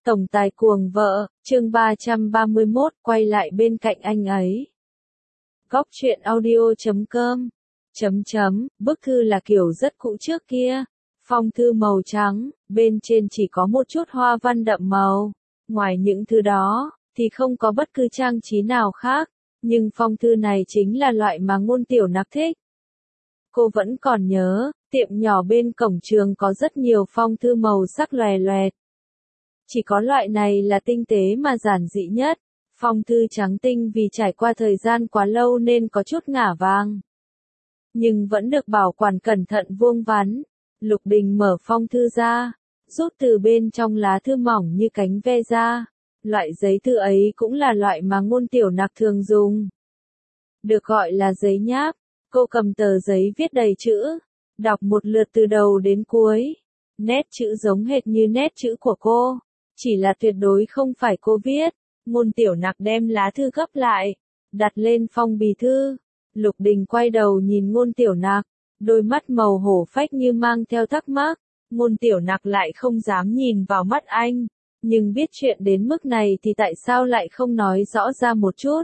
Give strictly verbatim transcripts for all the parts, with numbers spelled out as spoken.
Tổng tài cuồng vợ, chương ba trăm ba mươi mốt, quay lại bên cạnh anh ấy. Góc truyện audio chấm com chấm chấm, bức thư là kiểu rất cũ trước kia. Phong thư màu trắng, bên trên chỉ có một chút hoa văn đậm màu. Ngoài những thứ đó, thì không có bất cứ trang trí nào khác. Nhưng phong thư này chính là loại mà Ngôn Tiểu Nặc thích. Cô vẫn còn nhớ, tiệm nhỏ bên cổng trường có rất nhiều phong thư màu sắc lòe loẹt. Chỉ có loại này là tinh tế mà giản dị nhất. Phong thư trắng tinh vì trải qua thời gian quá lâu nên có chút ngả vàng. Nhưng vẫn được bảo quản cẩn thận vuông vắn. Lục Đình mở phong thư ra, rút từ bên trong lá thư mỏng như cánh ve ra. Loại giấy thư ấy cũng là loại mà Ngôn Tiểu Nặc thường dùng. Được gọi là giấy nháp. Cô cầm tờ giấy viết đầy chữ, đọc một lượt từ đầu đến cuối. Nét chữ giống hệt như nét chữ của cô, chỉ là tuyệt đối không phải cô viết. Ngôn Tiểu Nặc đem lá thư gấp lại, đặt lên phong bì thư. Lục Đình quay đầu nhìn Ngôn Tiểu Nặc, đôi mắt màu hổ phách như mang theo thắc mắc. Ngôn Tiểu Nặc lại không dám nhìn vào mắt anh, nhưng biết chuyện đến mức này thì tại sao lại không nói rõ ra một chút.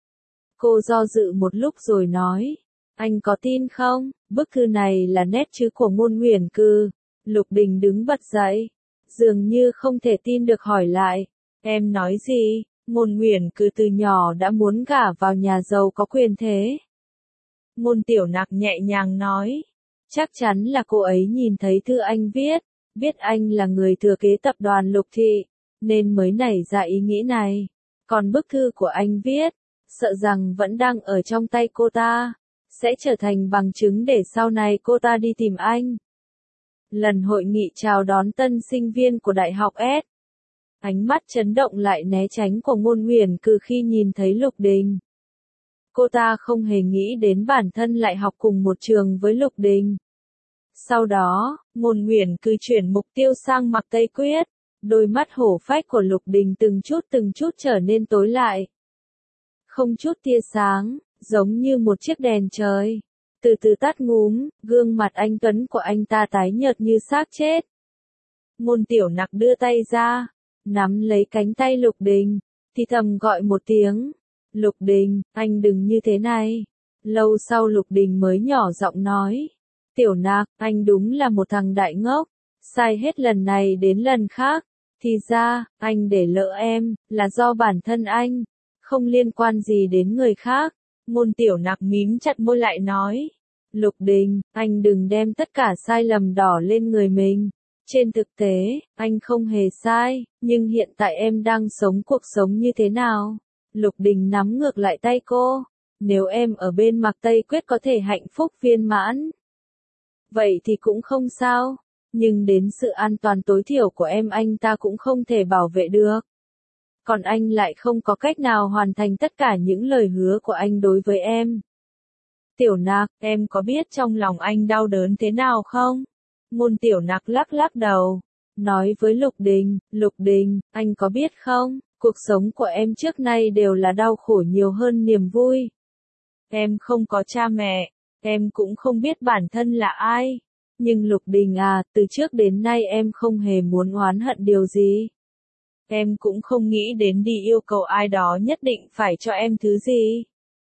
Cô do dự một lúc rồi nói, anh có tin không, bức thư này là nét chữ của Ngôn Huyền Cừ. Lục Đình đứng bật dậy, dường như không thể tin được hỏi lại, em nói gì? Ngôn Huyền Cừ từ nhỏ đã muốn gả vào nhà giàu có quyền thế. Ngôn Tiểu Nặc nhẹ nhàng nói, chắc chắn là cô ấy nhìn thấy thư anh viết, biết anh là người thừa kế tập đoàn Lục Thị, nên mới nảy ra ý nghĩ này. Còn bức thư của anh viết, sợ rằng vẫn đang ở trong tay cô ta, sẽ trở thành bằng chứng để sau này cô ta đi tìm anh. Lần hội nghị chào đón tân sinh viên của Đại học S. Ánh mắt chấn động lại né tránh của Ngôn Huyền Cừ khi nhìn thấy Lục Đình. Cô ta không hề nghĩ đến bản thân lại học cùng một trường với Lục Đình. Sau đó, Ngôn Huyền Cừ chuyển mục tiêu sang Mạc Tây Quyết. Đôi mắt hổ phách của Lục Đình từng chút từng chút trở nên tối lại. Không chút tia sáng, giống như một chiếc đèn trời. Từ từ tắt ngúm, gương mặt anh tuấn của anh ta tái nhợt như xác chết. Ngôn Tiểu Nặc đưa tay ra, nắm lấy cánh tay Lục Đình, thì thầm gọi một tiếng. Lục Đình, anh đừng như thế này. Lâu sau Lục Đình mới nhỏ giọng nói. Tiểu Nặc, anh đúng là một thằng đại ngốc. Sai hết lần này đến lần khác. Thì ra, anh để lỡ em, là do bản thân anh. Không liên quan gì đến người khác. Ngôn Tiểu Nặc mím chặt môi lại nói. Lục Đình, anh đừng đem tất cả sai lầm đỏ lên người mình. Trên thực tế, anh không hề sai, nhưng hiện tại em đang sống cuộc sống như thế nào? Lục Đình nắm ngược lại tay cô. Nếu em ở bên Mạc Tây Quyết có thể hạnh phúc viên mãn, vậy thì cũng không sao. Nhưng đến sự an toàn tối thiểu của em anh ta cũng không thể bảo vệ được. Còn anh lại không có cách nào hoàn thành tất cả những lời hứa của anh đối với em. Tiểu Nặc, em có biết trong lòng anh đau đớn thế nào không? Ngôn Tiểu Nặc lắc lắc đầu, nói với Lục Đình, Lục Đình, anh có biết không, cuộc sống của em trước nay đều là đau khổ nhiều hơn niềm vui. Em không có cha mẹ, em cũng không biết bản thân là ai. Nhưng Lục Đình à, từ trước đến nay em không hề muốn oán hận điều gì. Em cũng không nghĩ đến đi yêu cầu ai đó nhất định phải cho em thứ gì.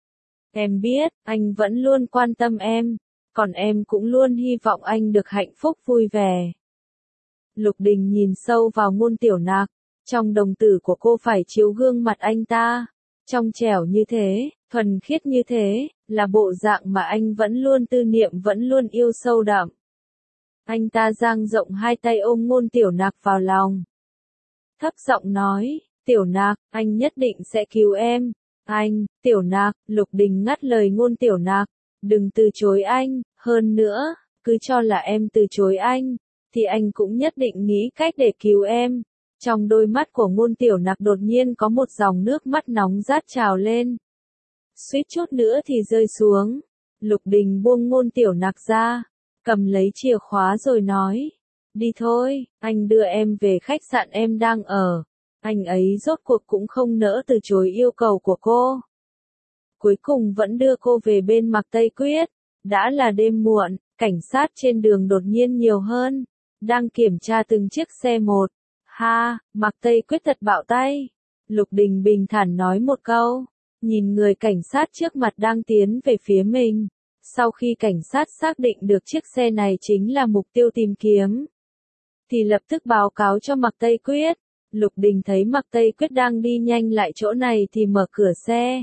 Em biết, anh vẫn luôn quan tâm em, còn em cũng luôn hy vọng anh được hạnh phúc vui vẻ. Lục Đình nhìn sâu vào Ngôn Tiểu Nặc, trong đồng tử của cô phải chiếu gương mặt anh ta. Trong trẻo như thế, thuần khiết như thế, là bộ dạng mà anh vẫn luôn tư niệm vẫn luôn yêu sâu đậm. Anh ta dang rộng hai tay ôm Ngôn Tiểu Nặc vào lòng. Thấp giọng nói, Tiểu Nặc, anh nhất định sẽ cứu em. Anh, Tiểu Nặc, Lục Đình ngắt lời Ngôn Tiểu Nặc. Đừng từ chối anh, hơn nữa, cứ cho là em từ chối anh, thì anh cũng nhất định nghĩ cách để cứu em. Trong đôi mắt của Ngôn Tiểu Nặc đột nhiên có một dòng nước mắt nóng rát trào lên. Suýt chút nữa thì rơi xuống. Lục Đình buông Ngôn Tiểu Nặc ra, cầm lấy chìa khóa rồi nói. Đi thôi, anh đưa em về khách sạn em đang ở. Anh ấy rốt cuộc cũng không nỡ từ chối yêu cầu của cô. Cuối cùng vẫn đưa cô về bên Mạc Tây Quyết. Đã là đêm muộn, cảnh sát trên đường đột nhiên nhiều hơn. Đang kiểm tra từng chiếc xe một, Ha, Mạc Tây Quyết thật bạo tay. Lục Đình bình thản nói một câu, nhìn người cảnh sát trước mặt đang tiến về phía mình. Sau khi cảnh sát xác định được chiếc xe này chính là mục tiêu tìm kiếm, thì lập tức báo cáo cho Mạc Tây Quyết. Lục Đình thấy Mạc Tây Quyết đang đi nhanh lại chỗ này thì mở cửa xe.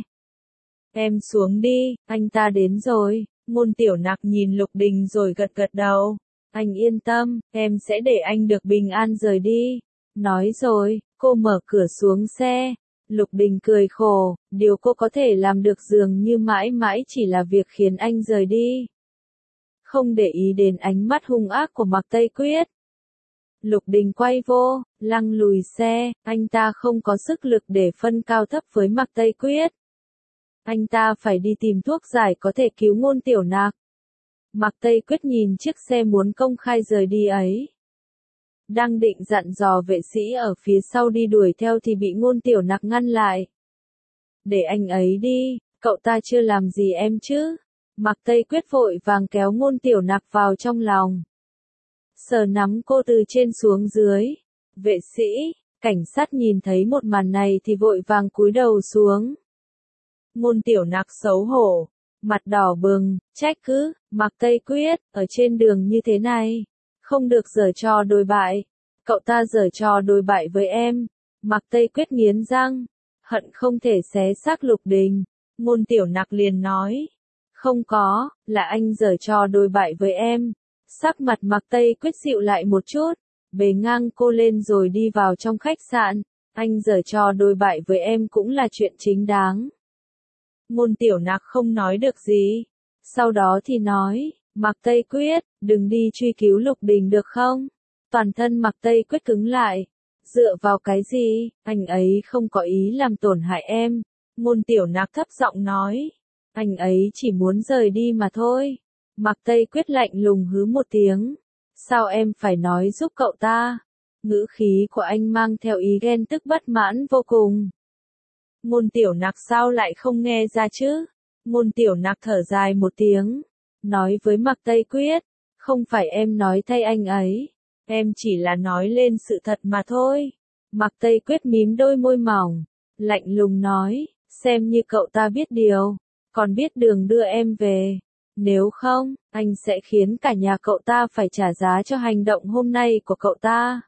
Em xuống đi, anh ta đến rồi. Ngôn Tiểu Nặc nhìn Lục Đình rồi gật gật đầu. Anh yên tâm, em sẽ để anh được bình an rời đi. Nói rồi, cô mở cửa xuống xe. Lục Đình cười khổ, điều cô có thể làm được dường như mãi mãi chỉ là việc khiến anh rời đi. Không để ý đến ánh mắt hung ác của Mạc Tây Quyết. Lục Đình quay vô, lăng lùi xe, anh ta không có sức lực để phân cao thấp với Mạc Tây Quyết. Anh ta phải đi tìm thuốc giải có thể cứu Ngôn Tiểu Nặc. Mạc Tây Quyết nhìn chiếc xe muốn công khai rời đi ấy. Đang định dặn dò vệ sĩ ở phía sau đi đuổi theo thì bị Ngôn Tiểu Nặc ngăn lại. Để anh ấy đi, cậu ta chưa làm gì em chứ. Mạc Tây Quyết vội vàng kéo Ngôn Tiểu Nặc vào trong lòng. Sờ nắm cô từ trên xuống dưới. Vệ sĩ, cảnh sát nhìn thấy một màn này thì vội vàng cúi đầu xuống. Ngôn Tiểu Nặc xấu hổ, mặt đỏ bừng, trách cứ, Mạc Tây Quyết, ở trên đường như thế này, không được giở trò đồi bại. Cậu ta giở trò đồi bại với em. Mạc Tây Quyết nghiến răng, hận không thể xé xác Lục Đình. Ngôn Tiểu Nặc liền nói, không có, là anh giở trò đồi bại với em. Sắc mặt Mạc Tây Quyết dịu lại một chút, bế ngang cô lên rồi đi vào trong khách sạn. Anh giở trò đồi bại với em cũng là chuyện chính đáng. Ngôn Tiểu Nặc không nói được gì. Sau đó thì nói, Mạc Tây Quyết, đừng đi truy cứu Lục Đình được không? Toàn thân Mạc Tây Quyết cứng lại. Dựa vào cái gì, anh ấy không có ý làm tổn hại em. Ngôn Tiểu Nặc thấp giọng nói, anh ấy chỉ muốn rời đi mà thôi. Mạc Tây Quyết lạnh lùng hứ một tiếng. Sao em phải nói giúp cậu ta? Ngữ khí của anh mang theo ý ghen tức bất mãn vô cùng. Ngôn Tiểu Nặc sao lại không nghe ra chứ? Ngôn Tiểu Nặc thở dài một tiếng, nói với Mạc Tây Quyết, không phải em nói thay anh ấy, em chỉ là nói lên sự thật mà thôi. Mạc Tây Quyết mím đôi môi mỏng, lạnh lùng nói, xem như cậu ta biết điều, còn biết đường đưa em về. Nếu không, anh sẽ khiến cả nhà cậu ta phải trả giá cho hành động hôm nay của cậu ta.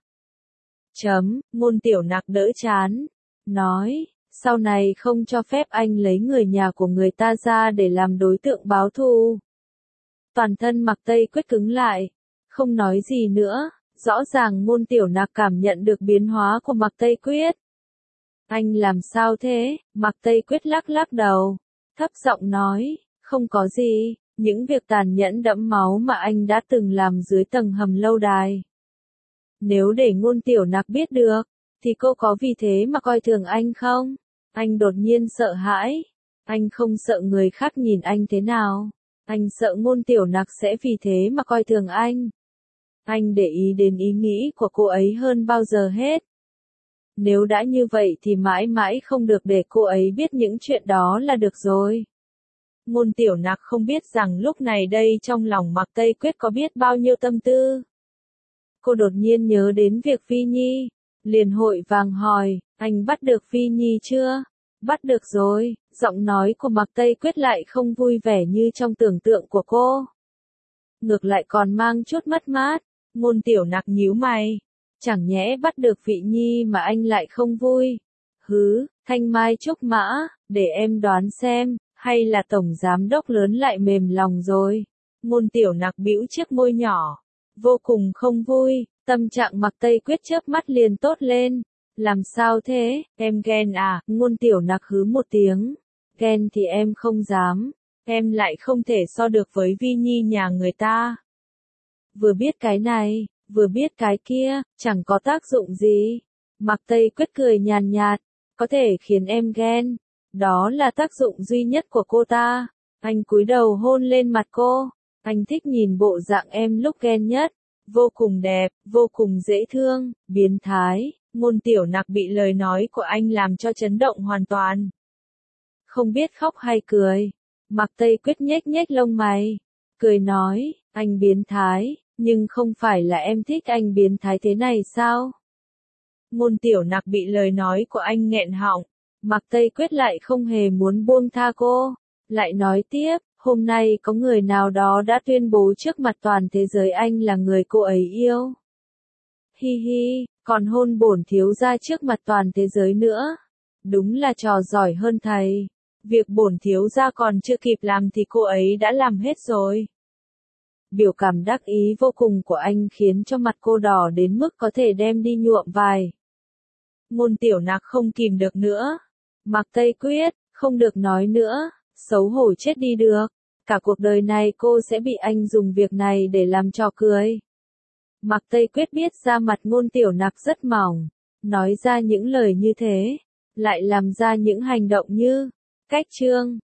Chấm, Ngôn Tiểu Nặc đỡ chán, nói, sau này không cho phép anh lấy người nhà của người ta ra để làm đối tượng báo thù. Toàn thân Mạc Tây Quyết cứng lại, không nói gì nữa, rõ ràng Ngôn Tiểu Nặc cảm nhận được biến hóa của Mạc Tây Quyết. Anh làm sao thế? Mạc Tây Quyết lắc lắc đầu, thấp giọng nói, không có gì, những việc tàn nhẫn đẫm máu mà anh đã từng làm dưới tầng hầm lâu đài. Nếu để Ngôn Tiểu Nặc biết được, thì cô có vì thế mà coi thường anh không? Anh đột nhiên sợ hãi. Anh không sợ người khác nhìn anh thế nào. Anh sợ Ngôn Tiểu Nặc sẽ vì thế mà coi thường anh. Anh để ý đến ý nghĩ của cô ấy hơn bao giờ hết. Nếu đã như vậy thì mãi mãi không được để cô ấy biết những chuyện đó là được rồi. Ngôn Tiểu Nặc không biết rằng lúc này đây trong lòng Mạc Tây Quyết có biết bao nhiêu tâm tư. Cô đột nhiên nhớ đến việc Vi Nhi, liền hội vàng hỏi, anh bắt được Vi Nhi chưa? Bắt được rồi, giọng nói của Mạc Tây Quyết lại không vui vẻ như trong tưởng tượng của cô. Ngược lại còn mang chút mất mát. Ngôn Tiểu Nặc nhíu mày, chẳng nhẽ bắt được Vị Nhi mà anh lại không vui. Hứ, thanh mai trúc mã, để em đoán xem, hay là tổng giám đốc lớn lại mềm lòng rồi. Ngôn Tiểu Nặc bĩu chiếc môi nhỏ, vô cùng không vui. Tâm trạng Mạc Tây Quyết chớp mắt liền tốt lên. Làm sao thế, em ghen à? Ngôn Tiểu Nặc hứ một tiếng. Ghen thì em không dám. Em lại không thể so được với Vi Nhi nhà người ta. Vừa biết cái này, vừa biết cái kia, chẳng có tác dụng gì. Mạc Tây Quyết cười nhàn nhạt. Có thể khiến em ghen. Đó là tác dụng duy nhất của cô ta. Anh cúi đầu hôn lên mặt cô. Anh thích nhìn bộ dạng em lúc ghen nhất. Vô cùng đẹp, vô cùng dễ thương, biến thái. Ngôn Tiểu Nặc bị lời nói của anh làm cho chấn động hoàn toàn. Không biết khóc hay cười. Mạc Tây Quyết nhếch nhếch lông mày. Cười nói, anh biến thái, nhưng không phải là em thích anh biến thái thế này sao? Ngôn Tiểu Nặc bị lời nói của anh nghẹn họng. Mạc Tây Quyết lại không hề muốn buông tha cô. Lại nói tiếp, hôm nay có người nào đó đã tuyên bố trước mặt toàn thế giới anh là người cô ấy yêu. Hi hi, còn hôn bổn thiếu gia trước mặt toàn thế giới nữa. Đúng là trò giỏi hơn thầy. Việc bổn thiếu gia còn chưa kịp làm thì cô ấy đã làm hết rồi. Biểu cảm đắc ý vô cùng của anh khiến cho mặt cô đỏ đến mức có thể đem đi nhuộm vài. Ngôn Tiểu Nặc không kìm được nữa. Mạc Tây Quyết, không được nói nữa, xấu hổ chết đi được. Cả cuộc đời này cô sẽ bị anh dùng việc này để làm trò cười. Mạc Tây Quyết biết ra mặt Ngôn Tiểu Nặc rất mỏng, nói ra những lời như thế, lại làm ra những hành động như cách trương.